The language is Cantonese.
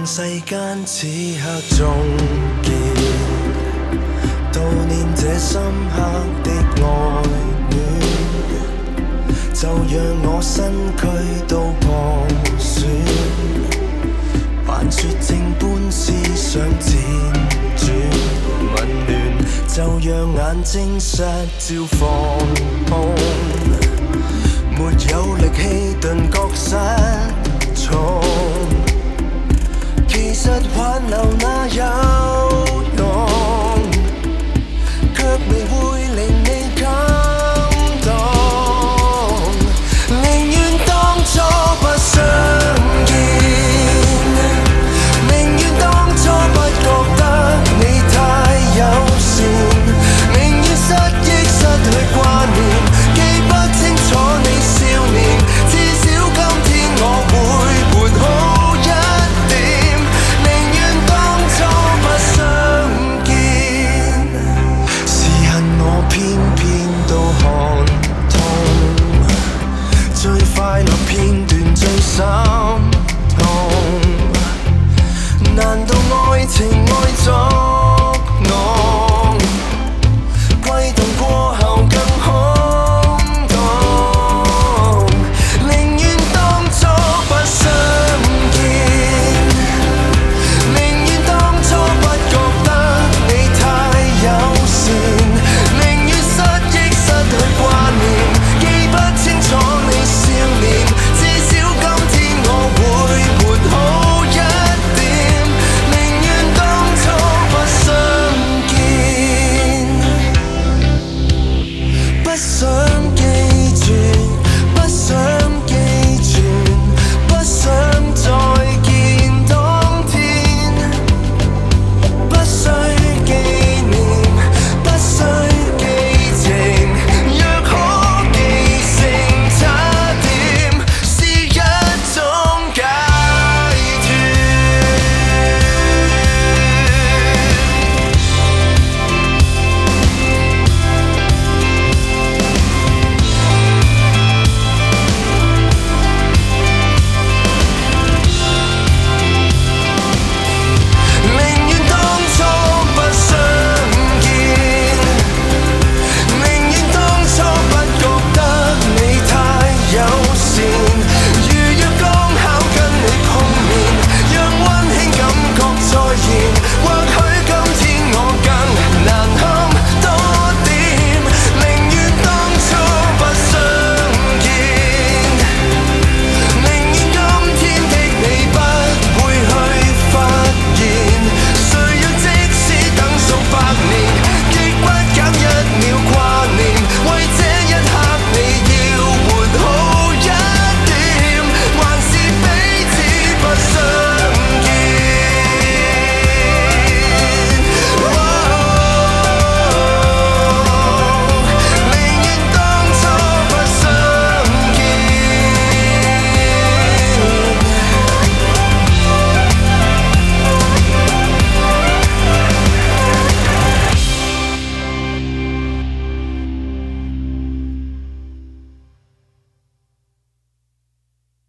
讓世間此刻終結，悼念這深刻的愛戀，就讓我身軀都破損，扮雪症般思想輾轉混亂，就讓眼睛失焦放空，沒有力氣頓覺失重，其實挽留那有用，卻未會令你感動，寧願當初不相見，寧願當初不覺得你太友善，寧願失憶失去掛念，記不清楚你少年，至少今天我會活好一點，寧願當初不相見，是恨我偏偏都看通，最快樂片段最深。